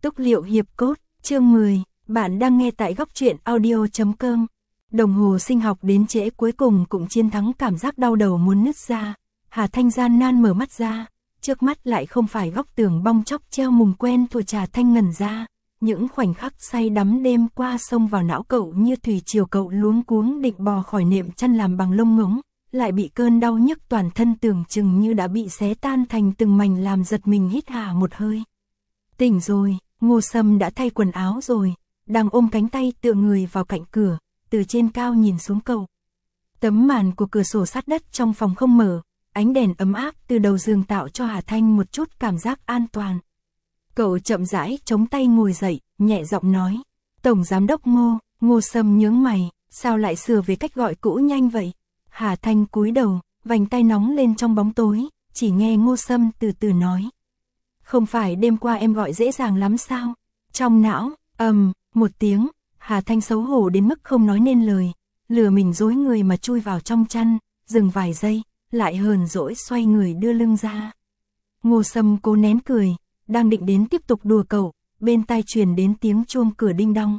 Túc Liệu Hiệp Cốt, chương 10, bạn đang nghe tại góc truyện audio.com. Đồng hồ sinh học đến trễ cuối cùng cũng chiến thắng cảm giác đau đầu muốn nứt ra. Hà Thanh gian nan mở mắt ra, trước mắt lại không phải góc tường bong chóc treo mùng quen thuộc. Trà Thanh ngẩn ra, những khoảnh khắc say đắm đêm qua xông vào não cậu như thủy triều. Cậu luống cuống định bò khỏi nệm chăn làm bằng lông ngỗng, lại bị cơn đau nhức toàn thân tưởng chừng như đã bị xé tan thành từng mảnh làm giật mình hít hà một hơi. Tỉnh rồi, Ngô Sâm đã thay quần áo rồi, đang ôm cánh tay tựa người vào cạnh cửa, từ trên cao nhìn xuống cậu. Tấm màn của cửa sổ sát đất trong phòng không mở, ánh đèn ấm áp từ đầu giường tạo cho Hà Thanh một chút cảm giác an toàn. Cậu chậm rãi chống tay ngồi dậy, nhẹ giọng nói, Tổng Giám đốc Ngô. Ngô Sâm nhướng mày, sao lại sửa về cách gọi cũ nhanh vậy? Hà Thanh cúi đầu, vành tay nóng lên trong bóng tối, chỉ nghe Ngô Sâm từ từ nói. Không phải đêm qua em gọi dễ dàng lắm sao? Trong não, một tiếng, Hà Thanh xấu hổ đến mức không nói nên lời, lừa mình dối người mà chui vào trong chăn, dừng vài giây, lại hờn dỗi xoay người đưa lưng ra. Ngô Sâm cố nén cười, đang định đến tiếp tục đùa cậu, bên tai truyền đến tiếng chuông cửa đinh đong.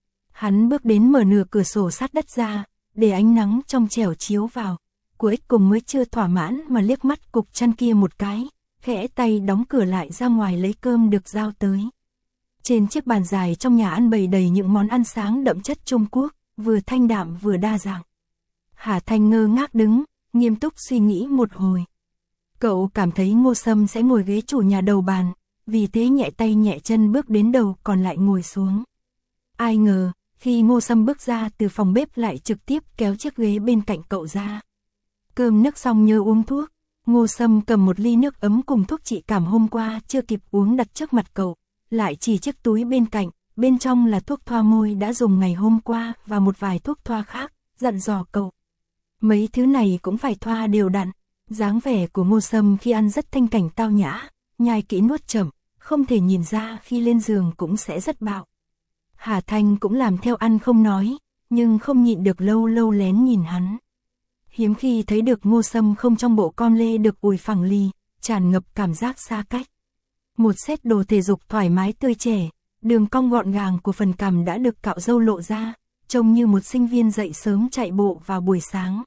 Hắn bước đến mở nửa cửa sổ sát đất ra, để ánh nắng trong trẻo chiếu vào. Cuối cùng mới chưa thỏa mãn mà liếc mắt cục chăn kia một cái, khẽ tay đóng cửa lại ra ngoài lấy cơm được giao tới. Trên chiếc bàn dài trong nhà ăn bày đầy những món ăn sáng đậm chất Trung Quốc, vừa thanh đạm vừa đa dạng. Hà Thanh ngơ ngác đứng, nghiêm túc suy nghĩ một hồi. Cậu cảm thấy Ngô Sâm sẽ ngồi ghế chủ nhà đầu bàn, vì thế nhẹ tay nhẹ chân bước đến đầu còn lại ngồi xuống. Ai ngờ, khi Ngô Sâm bước ra từ phòng bếp lại trực tiếp kéo chiếc ghế bên cạnh cậu ra. Cơm nước xong nhớ uống thuốc, Ngô Sâm cầm một ly nước ấm cùng thuốc trị cảm hôm qua chưa kịp uống đặt trước mặt cậu, lại chỉ chiếc túi bên cạnh, bên trong là thuốc thoa môi đã dùng ngày hôm qua và một vài thuốc thoa khác, dặn dò cậu. Mấy thứ này cũng phải thoa đều đặn. Dáng vẻ của Ngô Sâm khi ăn rất thanh cảnh tao nhã, nhai kỹ nuốt chậm, không thể nhìn ra khi lên giường cũng sẽ rất bạo. Hà Thanh cũng làm theo ăn không nói, nhưng không nhịn được lâu lâu lén nhìn hắn. Hiếm khi thấy được Ngô Sâm không trong bộ com lê được ủi phẳng lì, tràn ngập cảm giác xa cách. Một set đồ thể dục thoải mái tươi trẻ, đường cong gọn gàng của phần cằm đã được cạo râu lộ ra, trông như một sinh viên dậy sớm chạy bộ vào buổi sáng.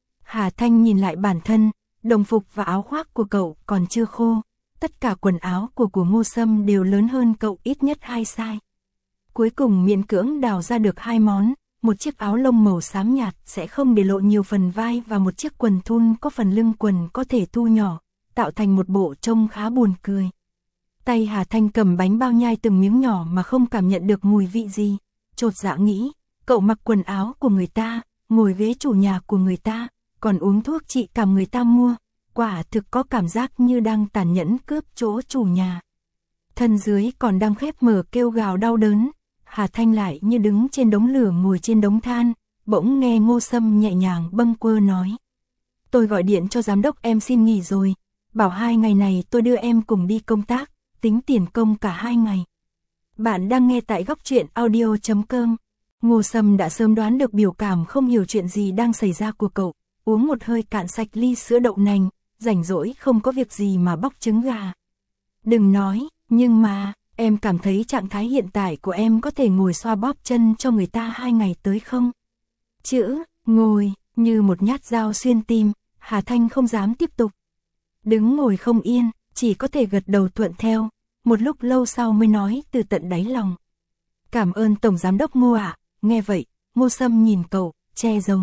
Hà Thanh nhìn lại bản thân, đồng phục và áo khoác của cậu còn chưa khô, tất cả quần áo của Ngô Sâm đều lớn hơn cậu ít nhất 2 size. Cuối cùng miễn cưỡng đào ra được 2 món, một chiếc áo lông màu xám nhạt sẽ không để lộ nhiều phần vai và một chiếc quần thun có phần lưng quần có thể thu nhỏ, tạo thành một bộ trông khá buồn cười. Tay Hà Thanh cầm bánh bao nhai từng miếng nhỏ mà không cảm nhận được mùi vị gì, chột dạ nghĩ, cậu mặc quần áo của người ta, ngồi ghế chủ nhà của người ta, còn uống thuốc trị cảm người ta mua, quả thực có cảm giác như đang tàn nhẫn cướp chỗ chủ nhà. Thân dưới còn đang khép mở kêu gào đau đớn, Hà Thanh lại như đứng trên đống lửa ngồi trên đống than, bỗng nghe Ngô Sâm nhẹ nhàng bâng quơ nói. Tôi gọi điện cho giám đốc em xin nghỉ rồi, bảo 2 ngày này tôi đưa em cùng đi công tác, tính tiền công cả 2 ngày. Bạn đang nghe tại góc truyện audio.com. Ngô Sâm đã sớm đoán được biểu cảm không hiểu chuyện gì đang xảy ra của cậu, uống một hơi cạn sạch ly sữa đậu nành, rảnh rỗi không có việc gì mà bóc trứng gà. Đừng nói, nhưng mà, em cảm thấy trạng thái hiện tại của em có thể ngồi xoa bóp chân cho người ta 2 ngày tới không? Chữ, ngồi, như một nhát dao xuyên tim, Hà Thanh không dám tiếp tục. Đứng ngồi không yên, chỉ có thể gật đầu thuận theo, một lúc lâu sau mới nói từ tận đáy lòng. Cảm ơn Tổng Giám đốc Ngô ạ. Nghe vậy, Ngô Sâm nhìn cậu, che giấu.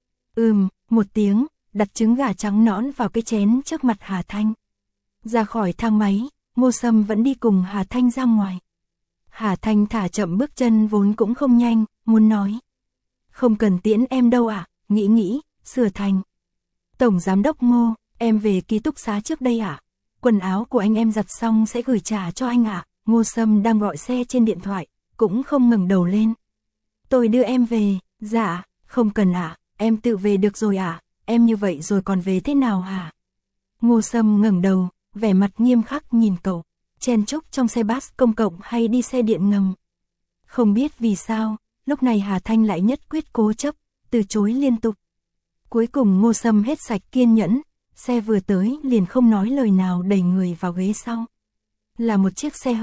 Một tiếng, đặt trứng gà trắng nõn vào cái chén trước mặt Hà Thanh. Ra khỏi thang máy, Ngô Sâm vẫn đi cùng Hà Thanh ra ngoài. Hà Thanh thả chậm bước chân vốn cũng không nhanh, muốn nói. Không cần tiễn em đâu ạ, nghĩ, sửa thành. Tổng Giám đốc Ngô, em về ký túc xá trước đây ạ. Quần áo của anh em giặt xong sẽ gửi trả cho anh ạ. Ngô Sâm đang gọi xe trên điện thoại, cũng không ngẩng đầu lên. Tôi đưa em về, dạ, không cần ạ, em tự về được rồi ạ, em như vậy rồi còn về thế nào hả? Ngô Sâm ngẩng đầu, vẻ mặt nghiêm khắc nhìn cậu, chen chúc trong xe bus công cộng hay đi xe điện ngầm. Không biết vì sao, lúc này Hà Thanh lại nhất quyết cố chấp, từ chối liên tục. Cuối cùng Ngô Sâm hết sạch kiên nhẫn, xe vừa tới liền không nói lời nào đẩy người vào ghế sau. Là một chiếc xe hơi,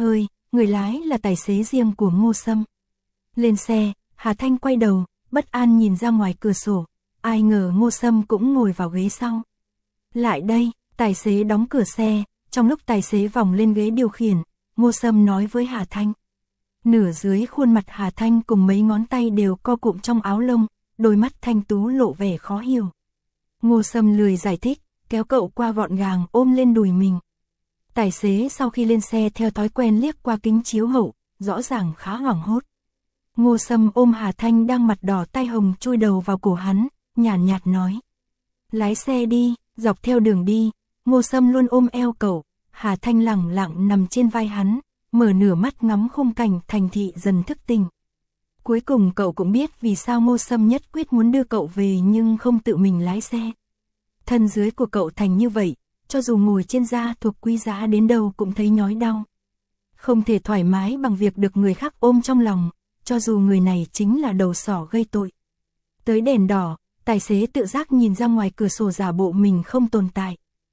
người lái là tài xế riêng của Ngô Sâm. Lên xe, Hà Thanh quay đầu, bất an nhìn ra ngoài cửa sổ, ai ngờ Ngô Sâm cũng ngồi vào ghế sau. Lại đây, tài xế đóng cửa xe, trong lúc tài xế vòng lên ghế điều khiển, Ngô Sâm nói với Hà Thanh. Nửa dưới khuôn mặt Hà Thanh cùng mấy ngón tay đều co cụm trong áo lông, đôi mắt thanh tú lộ vẻ khó hiểu. Ngô Sâm lười giải thích, kéo cậu qua gọn gàng ôm lên đùi mình. Tài xế sau khi lên xe theo thói quen liếc qua kính chiếu hậu, rõ ràng khá hoảng hốt. Ngô Sâm ôm Hà Thanh đang mặt đỏ tay hồng chui đầu vào cổ hắn, nhàn nhạt nói. Lái xe đi, dọc theo đường đi, Ngô Sâm luôn ôm eo cậu, Hà Thanh lẳng lặng nằm trên vai hắn, mở nửa mắt ngắm khung cảnh thành thị dần thức tỉnh. Cuối cùng cậu cũng biết vì sao Ngô Sâm nhất quyết muốn đưa cậu về nhưng không tự mình lái xe. Thân dưới của cậu thành như vậy, cho dù ngồi trên da thuộc quý giá đến đâu cũng thấy nhói đau. Không thể thoải mái bằng việc được người khác ôm trong lòng, cho dù người này chính là đầu sỏ gây tội. Tới đèn đỏ, tài xế tự giác nhìn ra ngoài cửa sổ giả bộ mình không tồn tại.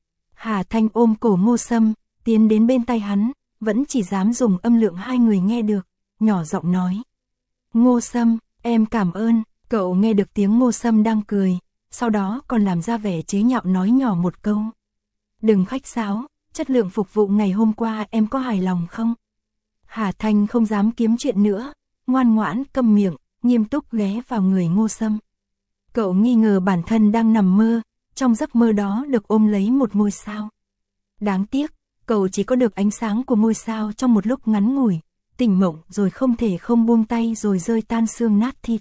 Hà Thanh ôm cổ Ngô Sâm, tiến đến bên tai hắn, vẫn chỉ dám dùng âm lượng hai người nghe được, nhỏ giọng nói. Ngô Sâm, em cảm ơn, cậu nghe được tiếng Ngô Sâm đang cười, sau đó còn làm ra vẻ chế nhạo nói nhỏ một câu. Đừng khách sáo, chất lượng phục vụ ngày hôm qua em có hài lòng không? Hà Thanh không dám kiếm chuyện nữa, ngoan ngoãn câm miệng, nghiêm túc ghé vào người Ngô Sâm. Cậu nghi ngờ bản thân đang nằm mơ, trong giấc mơ đó được ôm lấy một ngôi sao. Đáng tiếc, cậu chỉ có được ánh sáng của ngôi sao trong một lúc ngắn ngủi, tỉnh mộng rồi không thể không buông tay rồi rơi tan xương nát thịt.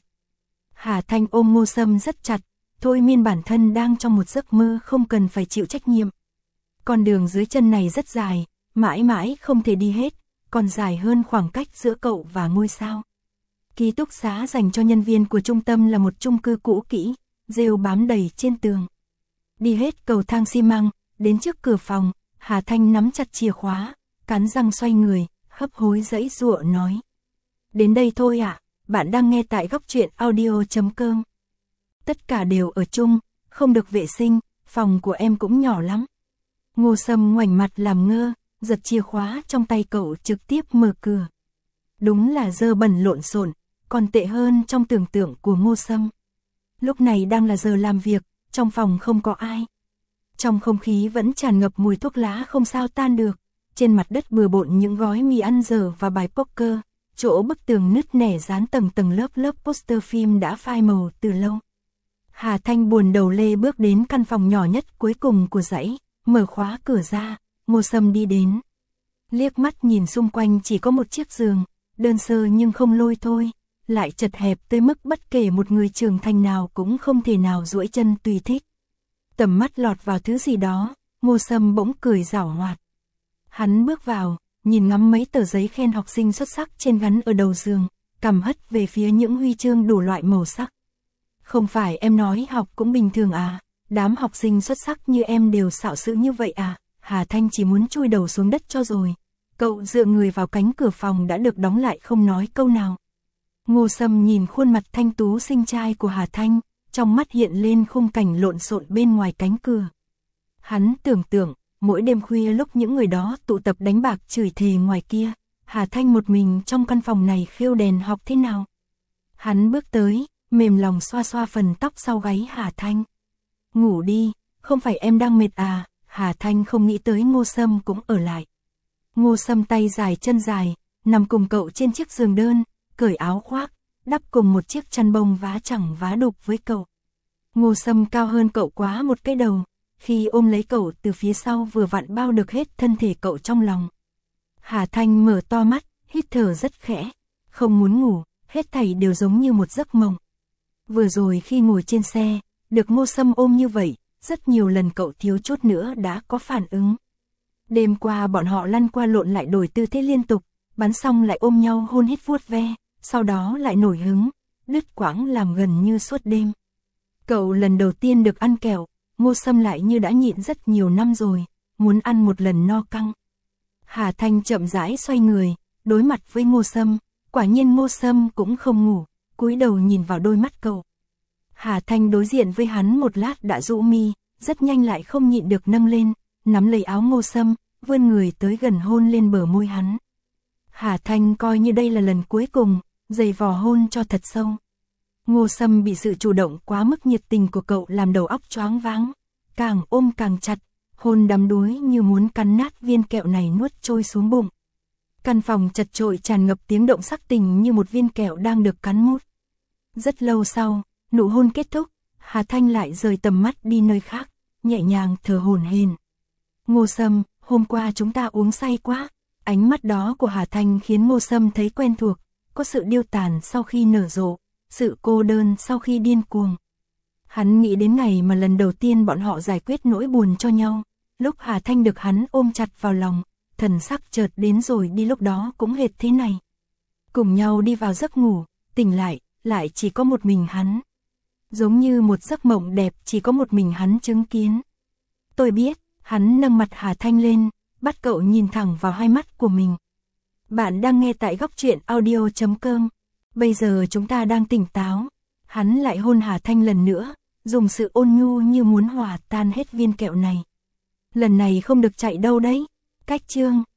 Hà Thanh ôm Ngô Sâm rất chặt, thôi miên bản thân đang trong một giấc mơ không cần phải chịu trách nhiệm. Con đường dưới chân này rất dài, mãi mãi không thể đi hết, còn dài hơn khoảng cách giữa cậu và ngôi sao. Ký túc xá dành cho nhân viên của trung tâm là một chung cư cũ kỹ, rêu bám đầy trên tường. Đi hết cầu thang xi măng, đến trước cửa phòng, Hà Thanh nắm chặt chìa khóa, cắn răng xoay người, hấp hối giãy giụa nói. Đến đây thôi ạ, bạn đang nghe tại góc truyện audio.com. Tất cả đều ở chung, không được vệ sinh, phòng của em cũng nhỏ lắm. Ngô Sâm ngoảnh mặt làm ngơ, giật chìa khóa trong tay cậu trực tiếp mở cửa. Đúng là dơ bẩn lộn xộn, còn tệ hơn trong tưởng tượng của Ngô Sâm. Lúc này đang là giờ làm việc, trong phòng không có ai. Trong không khí vẫn tràn ngập mùi thuốc lá không sao tan được, trên mặt đất bừa bộn những gói mì ăn dở và bài poker, chỗ bức tường nứt nẻ dán tầng tầng lớp poster phim đã phai màu từ lâu. Hà Thanh buồn đầu lê bước đến căn phòng nhỏ nhất cuối cùng của dãy, mở khóa cửa ra, Ngô Sâm đi đến. Liếc mắt nhìn xung quanh chỉ có một chiếc giường, đơn sơ nhưng không lôi thôi, lại chật hẹp tới mức bất kể một người trưởng thành nào cũng không thể nào duỗi chân tùy thích. Tầm mắt lọt vào thứ gì đó, Ngô Sâm bỗng cười giảo hoạt. Hắn bước vào, nhìn ngắm mấy tờ giấy khen học sinh xuất sắc trên gắn ở đầu giường, cằm hất về phía những huy chương đủ loại màu sắc. Không phải em nói học cũng bình thường à, đám học sinh xuất sắc như em đều xạo sự như vậy à, Hà Thanh chỉ muốn chui đầu xuống đất cho rồi. Cậu dựa người vào cánh cửa phòng đã được đóng lại không nói câu nào. Ngô Sâm nhìn khuôn mặt thanh tú xinh trai của Hà Thanh, trong mắt hiện lên khung cảnh lộn xộn bên ngoài cánh cửa. Hắn tưởng tượng, mỗi đêm khuya lúc những người đó tụ tập đánh bạc chửi thề ngoài kia, Hà Thanh một mình trong căn phòng này khêu đèn học thế nào. Hắn bước tới, mềm lòng xoa xoa phần tóc sau gáy Hà Thanh. Ngủ đi, không phải em đang mệt à, Hà Thanh không nghĩ tới Ngô Sâm cũng ở lại. Ngô Sâm tay dài chân dài, nằm cùng cậu trên chiếc giường đơn, cởi áo khoác, đắp cùng một chiếc chăn bông vá chẳng vá đục với cậu. Ngô Sâm cao hơn cậu quá một cái đầu, khi ôm lấy cậu từ phía sau vừa vặn bao được hết thân thể cậu trong lòng. Hà Thanh mở to mắt, hít thở rất khẽ, không muốn ngủ, hết thảy đều giống như một giấc mộng. Vừa rồi khi ngồi trên xe, được Ngô Sâm ôm như vậy, rất nhiều lần cậu thiếu chút nữa đã có phản ứng. Đêm qua bọn họ lăn qua lộn lại đổi tư thế liên tục, bắn xong lại ôm nhau hôn hít vuốt ve, sau đó lại nổi hứng, đứt quãng làm gần như suốt đêm. Cậu lần đầu tiên được ăn kẹo, Ngô Sâm lại như đã nhịn rất nhiều năm rồi, muốn ăn một lần no căng. Hà Thanh chậm rãi xoay người, đối mặt với Ngô Sâm, quả nhiên Ngô Sâm cũng không ngủ, cúi đầu nhìn vào đôi mắt cậu. Hà Thanh đối diện với hắn một lát đã rũ mi, rất nhanh lại không nhịn được nâng lên, nắm lấy áo Ngô Sâm, vươn người tới gần hôn lên bờ môi hắn. Hà Thanh coi như đây là lần cuối cùng, giày vò hôn cho thật sâu. Ngô Sâm bị sự chủ động quá mức nhiệt tình của cậu làm đầu óc choáng váng, càng ôm càng chặt, hôn đắm đuối như muốn cắn nát viên kẹo này nuốt trôi xuống bụng. Căn phòng chật chội tràn ngập tiếng động sắc tình như một viên kẹo đang được cắn mút. Rất lâu sau, nụ hôn kết thúc, Hà Thanh lại rời tầm mắt đi nơi khác, nhẹ nhàng thở hổn hển. Ngô Sâm, hôm qua chúng ta uống say quá. Ánh mắt đó của Hà Thanh khiến Ngô Sâm thấy quen thuộc, có sự điêu tàn sau khi nở rộ, sự cô đơn sau khi điên cuồng. Hắn nghĩ đến ngày mà lần đầu tiên bọn họ giải quyết nỗi buồn cho nhau, lúc Hà Thanh được hắn ôm chặt vào lòng, thần sắc chợt đến rồi đi lúc đó cũng hệt thế này. Cùng nhau đi vào giấc ngủ, tỉnh lại chỉ có một mình hắn. Giống như một giấc mộng đẹp chỉ có một mình hắn chứng kiến. Tôi biết, hắn nâng mặt Hà Thanh lên, bắt cậu nhìn thẳng vào hai mắt của mình. Bạn đang nghe tại góc truyện audio.com. Bây giờ chúng ta đang tỉnh táo. Hắn lại hôn Hà Thanh lần nữa, dùng sự ôn nhu như muốn hòa tan hết viên kẹo này. Lần này không được chạy đâu đấy. Cách chương